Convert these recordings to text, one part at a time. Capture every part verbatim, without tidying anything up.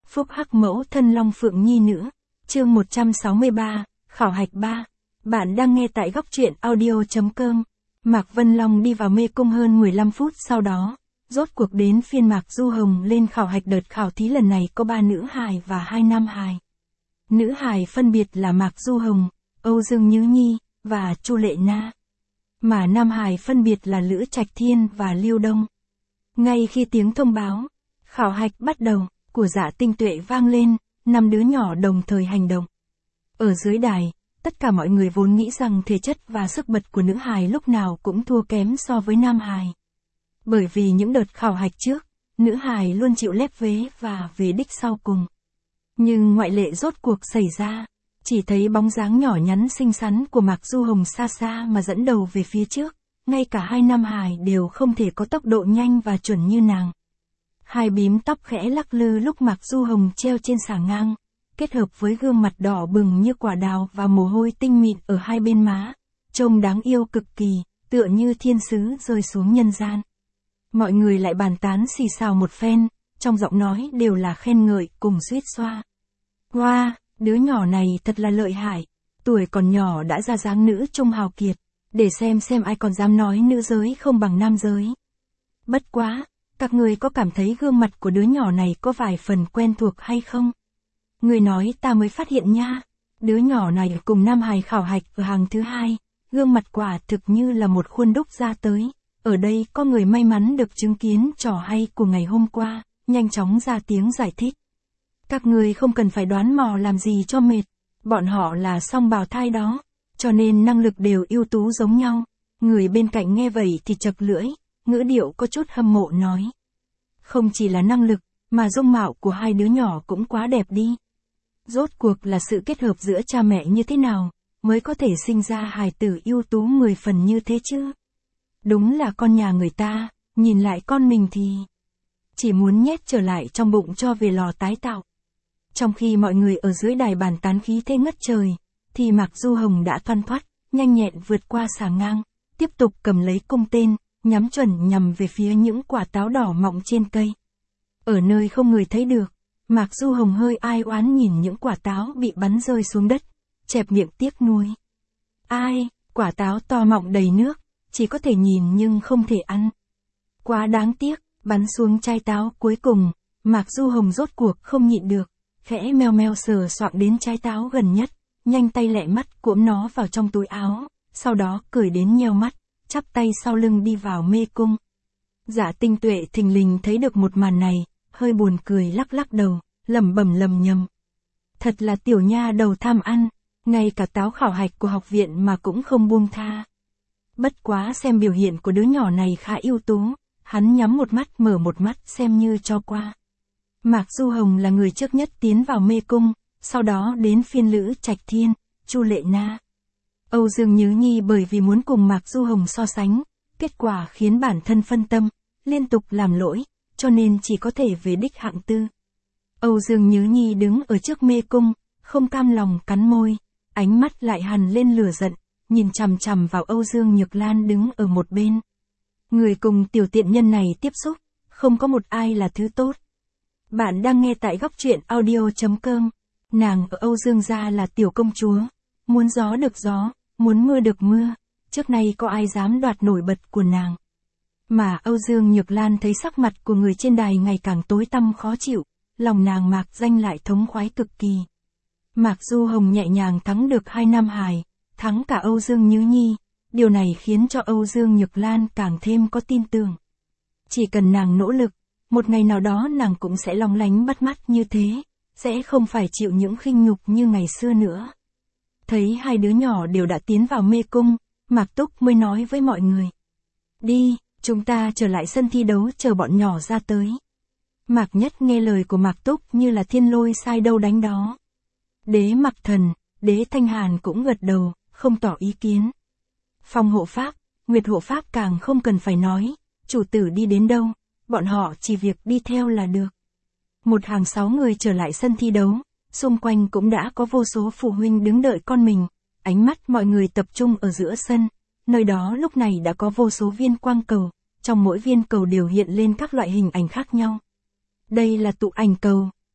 phúc hắc mẫu thân Long Phượng Nhi nữa. Chương một trăm sáu mươi ba, khảo hạch ba. Bạn đang nghe tại góc truyện audio chấm com. Mạc Vân Long đi vào mê cung hơn mười lăm phút sau đó, rốt cuộc đến phiên Mạc Du Hồng lên khảo hạch. Đợt khảo thí lần này có ba nữ hài và hai nam hài. Nữ hài phân biệt là Mạc Du Hồng, Âu Dương Nhứ Nhi và Chu Lệ Na. Mà nam hài phân biệt là Lữ Trạch Thiên và Liêu Đông. Ngay khi tiếng thông báo khảo hạch bắt đầu của Dạ Tinh Tuệ vang lên, năm đứa nhỏ đồng thời hành động. Ở dưới đài, tất cả mọi người vốn nghĩ rằng thể chất và sức bật của nữ hài lúc nào cũng thua kém so với nam hài. Bởi vì những đợt khảo hạch trước, nữ hài luôn chịu lép vế và về đích sau cùng. Nhưng ngoại lệ rốt cuộc xảy ra, chỉ thấy bóng dáng nhỏ nhắn xinh xắn của Mạc Du Hồng xa xa mà dẫn đầu về phía trước, ngay cả hai nam hài đều không thể có tốc độ nhanh và chuẩn như nàng. Hai bím tóc khẽ lắc lư lúc Mạc Du Hồng treo trên xà ngang, kết hợp với gương mặt đỏ bừng như quả đào và mồ hôi tinh mịn ở hai bên má, trông đáng yêu cực kỳ, tựa như thiên sứ rơi xuống nhân gian. Mọi người lại bàn tán xì xào một phen, trong giọng nói đều là khen ngợi cùng suýt xoa. Wow, đứa nhỏ này thật là lợi hại, tuổi còn nhỏ đã ra dáng nữ trông hào kiệt, để xem xem ai còn dám nói nữ giới không bằng nam giới. Bất quá, các người có cảm thấy gương mặt của đứa nhỏ này có vài phần quen thuộc hay không? Người nói ta mới phát hiện nha, đứa nhỏ này cùng nam hài khảo hạch ở hàng thứ hai, gương mặt quả thực như là một khuôn đúc ra tới. Ở đây có người may mắn được chứng kiến trò hay của ngày hôm qua, nhanh chóng ra tiếng giải thích. Các người không cần phải đoán mò làm gì cho mệt, bọn họ là song bào thai đó, cho nên năng lực đều ưu tú giống nhau. Người bên cạnh nghe vậy thì chật lưỡi, ngữ điệu có chút hâm mộ nói. Không chỉ là năng lực, mà dung mạo của hai đứa nhỏ cũng quá đẹp đi. Rốt cuộc là sự kết hợp giữa cha mẹ như thế nào, mới có thể sinh ra hài tử ưu tú mười phần như thế chứ? Đúng là con nhà người ta, nhìn lại con mình thì chỉ muốn nhét trở lại trong bụng cho về lò tái tạo. Trong khi mọi người ở dưới đài bàn tán khí thế ngất trời, thì Mạc Du Hồng đã thoăn thoắt, nhanh nhẹn vượt qua xà ngang, tiếp tục cầm lấy cung tên, nhắm chuẩn nhằm về phía những quả táo đỏ mọng trên cây. Ở nơi không người thấy được, Mạc Du Hồng hơi ai oán nhìn những quả táo bị bắn rơi xuống đất, chẹp miệng tiếc nuối. Ai, quả táo to mọng đầy nước, chỉ có thể nhìn nhưng không thể ăn. Quá đáng tiếc, bắn xuống chai táo cuối cùng, Mạc Du Hồng rốt cuộc không nhịn được, khẽ meo meo sờ soạng đến trái táo gần nhất, nhanh tay lẹ mắt cuỗm nó vào trong túi áo, sau đó cười đến nheo mắt, chắp tay sau lưng đi vào mê cung. Dạ Tinh Tuệ thình lình thấy được một màn này, hơi buồn cười lắc lắc đầu, lẩm bẩm lầm nhầm. Thật là tiểu nha đầu tham ăn, ngay cả táo khảo hạch của học viện mà cũng không buông tha. Bất quá xem biểu hiện của đứa nhỏ này khá ưu tú, hắn nhắm một mắt mở một mắt xem như cho qua. Mạc Du Hồng là người trước nhất tiến vào mê cung, sau đó đến phiên Lữ Trạch Thiên, Chu Lệ Na. Âu Dương Nhứ Nhi bởi vì muốn cùng Mạc Du Hồng so sánh, kết quả khiến bản thân phân tâm, liên tục làm lỗi, cho nên chỉ có thể về đích hạng tư. Âu Dương Nhứ Nhi đứng ở trước mê cung, không cam lòng cắn môi, ánh mắt lại hằn lên lửa giận, nhìn chằm chằm vào Âu Dương Nhược Lan đứng ở một bên. Người cùng tiểu tiện nhân này tiếp xúc, không có một ai là thứ tốt. Bạn đang nghe tại góc truyện audio chấm com. Nàng ở Âu Dương gia là tiểu công chúa, muốn gió được gió, muốn mưa được mưa, trước nay có ai dám đoạt nổi bật của nàng. Mà Âu Dương Nhược Lan thấy sắc mặt của người trên đài ngày càng tối tăm khó chịu, lòng nàng Mạc Danh lại thống khoái cực kỳ. Mạc Du Hồng nhẹ nhàng thắng được hai nam hài, thắng cả Âu Dương Nhứ Nhi, điều này khiến cho Âu Dương Nhược Lan càng thêm có tin tưởng. Chỉ cần nàng nỗ lực, một ngày nào đó nàng cũng sẽ long lánh bắt mắt như thế, sẽ không phải chịu những khinh nhục như ngày xưa nữa. Thấy hai đứa nhỏ đều đã tiến vào mê cung, Mạc Túc mới nói với mọi người. Đi, chúng ta trở lại sân thi đấu chờ bọn nhỏ ra tới. Mạc Nhất nghe lời của Mạc Túc như là thiên lôi sai đâu đánh đó. Đế Mặc Thần, Đế Thanh Hàn cũng gật đầu, không tỏ ý kiến. Phong hộ pháp, Nguyệt hộ pháp càng không cần phải nói, chủ tử đi đến đâu, bọn họ chỉ việc đi theo là được. Một hàng sáu người trở lại sân thi đấu, xung quanh cũng đã có vô số phụ huynh đứng đợi con mình, ánh mắt mọi người tập trung ở giữa sân, nơi đó lúc này đã có vô số viên quang cầu, trong mỗi viên cầu đều hiện lên các loại hình ảnh khác nhau. Đây là tụ ảnh cầu,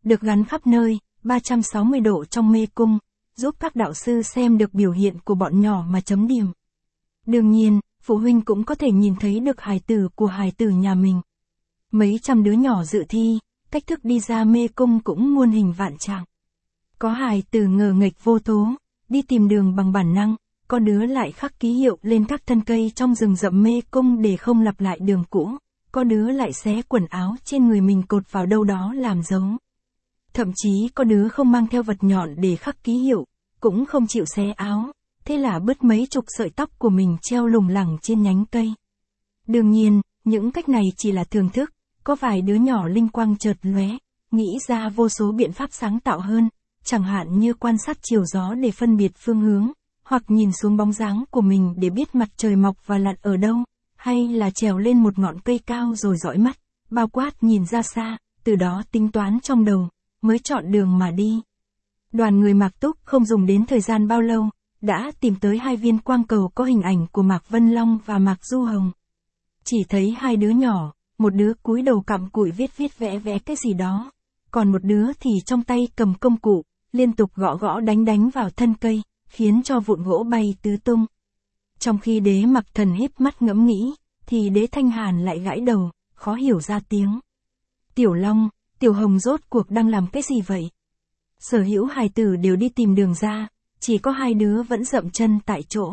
được gắn khắp nơi, ba trăm sáu mươi độ trong mê cung, giúp các đạo sư xem được biểu hiện của bọn nhỏ mà chấm điểm. Đương nhiên, phụ huynh cũng có thể nhìn thấy được hài tử của hài tử nhà mình. Mấy trăm đứa nhỏ dự thi, cách thức đi ra mê cung cũng muôn hình vạn trạng. Có hài tử ngờ nghệch vô thố, đi tìm đường bằng bản năng, có đứa lại khắc ký hiệu lên các thân cây trong rừng rậm mê cung để không lặp lại đường cũ, có đứa lại xé quần áo trên người mình cột vào đâu đó làm dấu. Thậm chí có đứa không mang theo vật nhọn để khắc ký hiệu, cũng không chịu xé áo, thế là bứt mấy chục sợi tóc của mình treo lủng lẳng trên nhánh cây. Đương nhiên, những cách này chỉ là thưởng thức, có vài đứa nhỏ linh quang chợt lóe, nghĩ ra vô số biện pháp sáng tạo hơn, chẳng hạn như quan sát chiều gió để phân biệt phương hướng, hoặc nhìn xuống bóng dáng của mình để biết mặt trời mọc và lặn ở đâu, hay là trèo lên một ngọn cây cao rồi dõi mắt, bao quát nhìn ra xa, từ đó tính toán trong đầu, mới chọn đường mà đi. Đoàn người Mạc Túc không dùng đến thời gian bao lâu, đã tìm tới hai viên quang cầu có hình ảnh của Mạc Vân Long và Mạc Du Hồng. Chỉ thấy hai đứa nhỏ, một đứa cúi đầu cặm cụi viết viết vẽ vẽ cái gì đó, còn một đứa thì trong tay cầm công cụ, liên tục gõ gõ đánh đánh vào thân cây, khiến cho vụn gỗ bay tứ tung. Trong khi Đế Mặc Thần híp mắt ngẫm nghĩ, thì Đế Thanh Hàn lại gãi đầu, khó hiểu ra tiếng. Tiểu Long, Tiểu Hồng rốt cuộc đang làm cái gì vậy? Sở hữu hài tử đều đi tìm đường ra, chỉ có hai đứa vẫn dậm chân tại chỗ.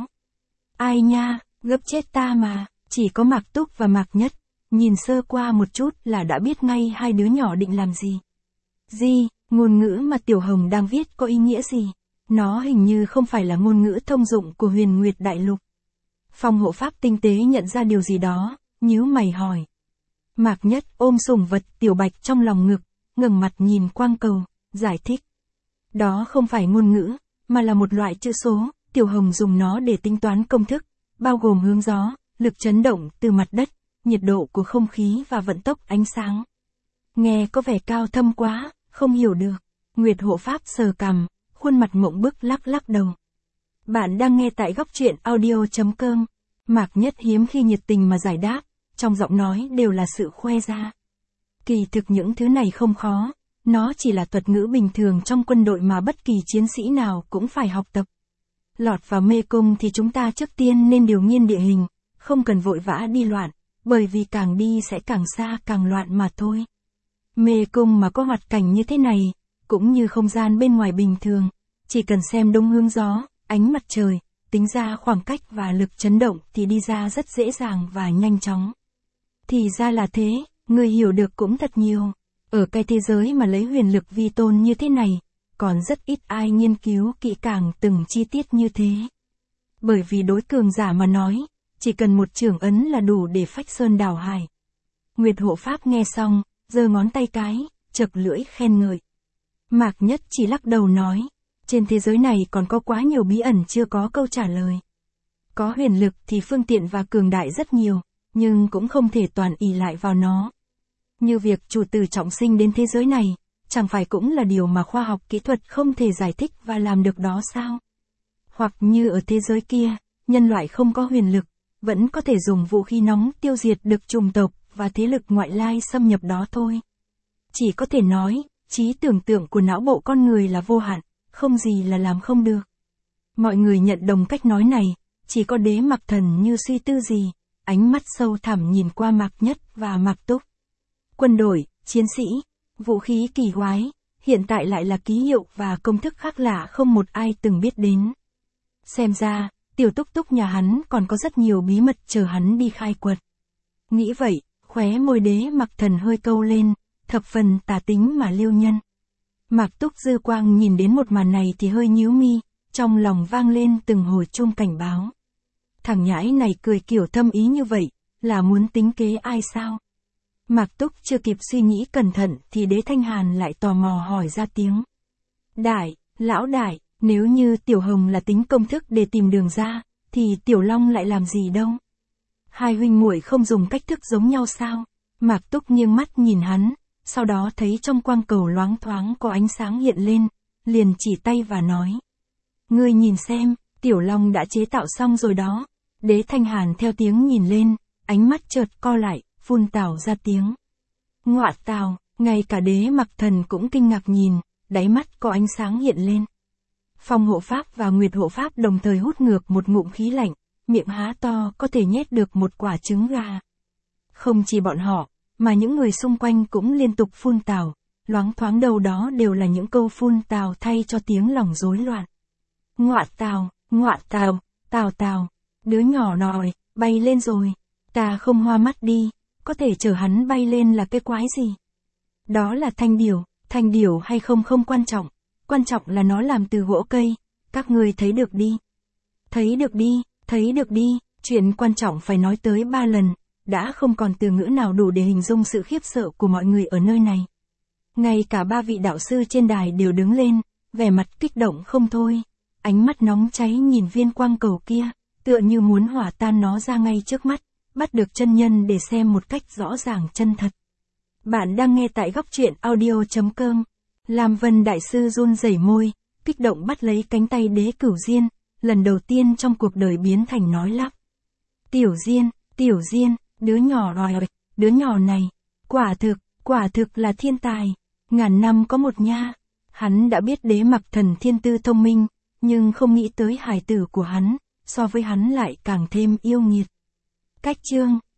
Ai nha, gấp chết ta mà, chỉ có Mạc Túc và Mạc Nhất, nhìn sơ qua một chút là đã biết ngay hai đứa nhỏ định làm gì. Gì, ngôn ngữ mà Tiểu Hồng đang viết có ý nghĩa gì? Nó hình như không phải là ngôn ngữ thông dụng của Huyền Nguyệt Đại Lục. Phòng hộ pháp tinh tế nhận ra điều gì đó, nhíu mày hỏi. Mạc Nhất ôm sủng vật Tiểu Bạch trong lòng ngực, ngẩng mặt nhìn quang cầu, giải thích. Đó không phải ngôn ngữ, mà là một loại chữ số, Tiểu Hồng dùng nó để tính toán công thức, bao gồm hướng gió, lực chấn động từ mặt đất, nhiệt độ của không khí và vận tốc ánh sáng. Nghe có vẻ cao thâm quá, không hiểu được. Nguyệt hộ pháp sờ cằm, khuôn mặt mộng bức lắc lắc đầu. Bạn đang nghe tại góc truyện audio chấm com. Mạc Nhất hiếm khi nhiệt tình mà giải đáp, trong giọng nói đều là sự khoe ra. Kỳ thực những thứ này không khó, nó chỉ là thuật ngữ bình thường trong quân đội mà bất kỳ chiến sĩ nào cũng phải học tập. Lọt vào mê cung thì chúng ta trước tiên nên điều nghiên địa hình, không cần vội vã đi loạn, bởi vì càng đi sẽ càng xa càng loạn mà thôi. Mê cung mà có hoạt cảnh như thế này, cũng như không gian bên ngoài bình thường, chỉ cần xem đông hướng gió, ánh mặt trời, tính ra khoảng cách và lực chấn động thì đi ra rất dễ dàng và nhanh chóng. Thì ra là thế, người hiểu được cũng thật nhiều. Ở cái thế giới mà lấy huyền lực vi tôn như thế này, còn rất ít ai nghiên cứu kỹ càng từng chi tiết như thế. Bởi vì đối cường giả mà nói, chỉ cần một chưởng ấn là đủ để phách sơn đảo hải. Nguyệt hộ pháp nghe xong, giơ ngón tay cái, chậc lưỡi khen ngợi. Mạc Nhất chỉ lắc đầu nói, trên thế giới này còn có quá nhiều bí ẩn chưa có câu trả lời. Có huyền lực thì phương tiện và cường đại rất nhiều, nhưng cũng không thể toàn ỷ lại vào nó. Như việc chủ tử trọng sinh đến thế giới này, chẳng phải cũng là điều mà khoa học kỹ thuật không thể giải thích và làm được đó sao? Hoặc như ở thế giới kia, nhân loại không có huyền lực, vẫn có thể dùng vũ khí nóng tiêu diệt được chủng tộc và thế lực ngoại lai xâm nhập đó thôi. Chỉ có thể nói, trí tưởng tượng của não bộ con người là vô hạn, không gì là làm không được. Mọi người nhận đồng cách nói này, chỉ có Đế Mặc Thần như suy tư gì, ánh mắt sâu thẳm nhìn qua Mạc Nhất và Mạc Túc. Quân đội, chiến sĩ, vũ khí kỳ quái, hiện tại lại là ký hiệu và công thức khác lạ không một ai từng biết đến. Xem ra, Tiểu Túc Túc nhà hắn còn có rất nhiều bí mật chờ hắn đi khai quật. Nghĩ vậy, khóe môi Đế Mặc Thần hơi câu lên, thập phần tà tính mà liêu nhân. Mạc Túc dư quang nhìn đến một màn này thì hơi nhíu mi, trong lòng vang lên từng hồi chuông cảnh báo. Thằng nhãi này cười kiểu thâm ý như vậy, là muốn tính kế ai sao? Mạc Túc chưa kịp suy nghĩ cẩn thận thì Đế Thanh Hàn lại tò mò hỏi ra tiếng. Đại, lão đại, nếu như Tiểu Hồng là tính công thức để tìm đường ra, thì Tiểu Long lại làm gì đâu? Hai huynh muội không dùng cách thức giống nhau sao? Mạc Túc nghiêng mắt nhìn hắn, sau đó thấy trong quang cầu loáng thoáng có ánh sáng hiện lên, liền chỉ tay và nói. Ngươi nhìn xem, Tiểu Long đã chế tạo xong rồi đó. Đế Thanh Hàn theo tiếng nhìn lên, ánh mắt chợt co lại, phun tào ra tiếng. Ngọa tào, Ngay cả Đế Mặc Thần cũng kinh ngạc nhìn, đáy mắt có ánh sáng hiện lên. Phong hộ pháp và Nguyệt hộ pháp đồng thời hút ngược một ngụm khí lạnh, miệng há to có thể nhét được một quả trứng gà. Không chỉ bọn họ, mà những người xung quanh cũng liên tục phun tào, loáng thoáng đâu đó đều là những câu phun tào thay cho tiếng lòng rối loạn. Ngọa tào, ngọa tào, tào tào, đứa nhỏ nòi, bay lên rồi, ta không hoa mắt đi, có thể chở hắn bay lên là cái quái gì? Đó là thanh điểu, thanh điểu hay không không quan trọng, quan trọng là nó làm từ gỗ cây, các ngươi thấy được đi. Thấy được đi, thấy được đi, chuyện quan trọng phải nói tới ba lần, đã không còn từ ngữ nào đủ để hình dung sự khiếp sợ của mọi người ở nơi này. Ngay cả ba vị đạo sư trên đài đều đứng lên, vẻ mặt kích động không thôi, ánh mắt nóng cháy nhìn viên quang cầu kia, tựa như muốn hỏa tan nó ra ngay trước mắt, bắt được chân nhân để xem một cách rõ ràng chân thật. Bạn đang nghe tại góc truyện audio.com. Lam Vân Đại Sư run rẩy môi, kích động bắt lấy cánh tay Đế Cửu Diên, lần đầu tiên trong cuộc đời biến thành nói lắp. Tiểu Diên, Tiểu Diên, đứa nhỏ rồi, đứa nhỏ này, quả thực, quả thực là thiên tài, ngàn năm có một nha. Hắn đã biết Đế Mặc Thần thiên tư thông minh, nhưng không nghĩ tới hài tử của hắn, so với hắn lại càng thêm yêu nghiệt. Cách chương